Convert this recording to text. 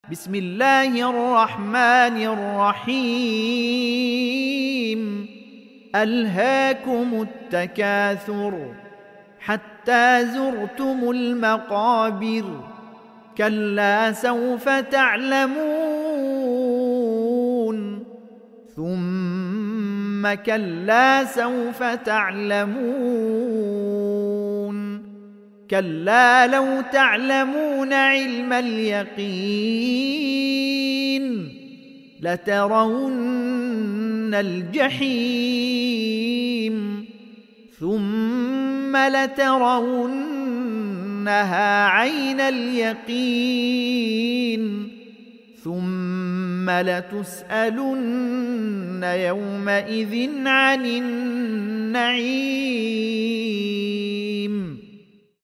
بسم الله الرحمن الرحيم ألهاكم التكاثر حتى زرتم المقابر كلا سوف تعلمون ثم كلا سوف تعلمون كلا لو تعلمون علم اليقين لترون الجحيم ثم لترونها عين اليقين ثم لتسألن يومئذ عن النعيم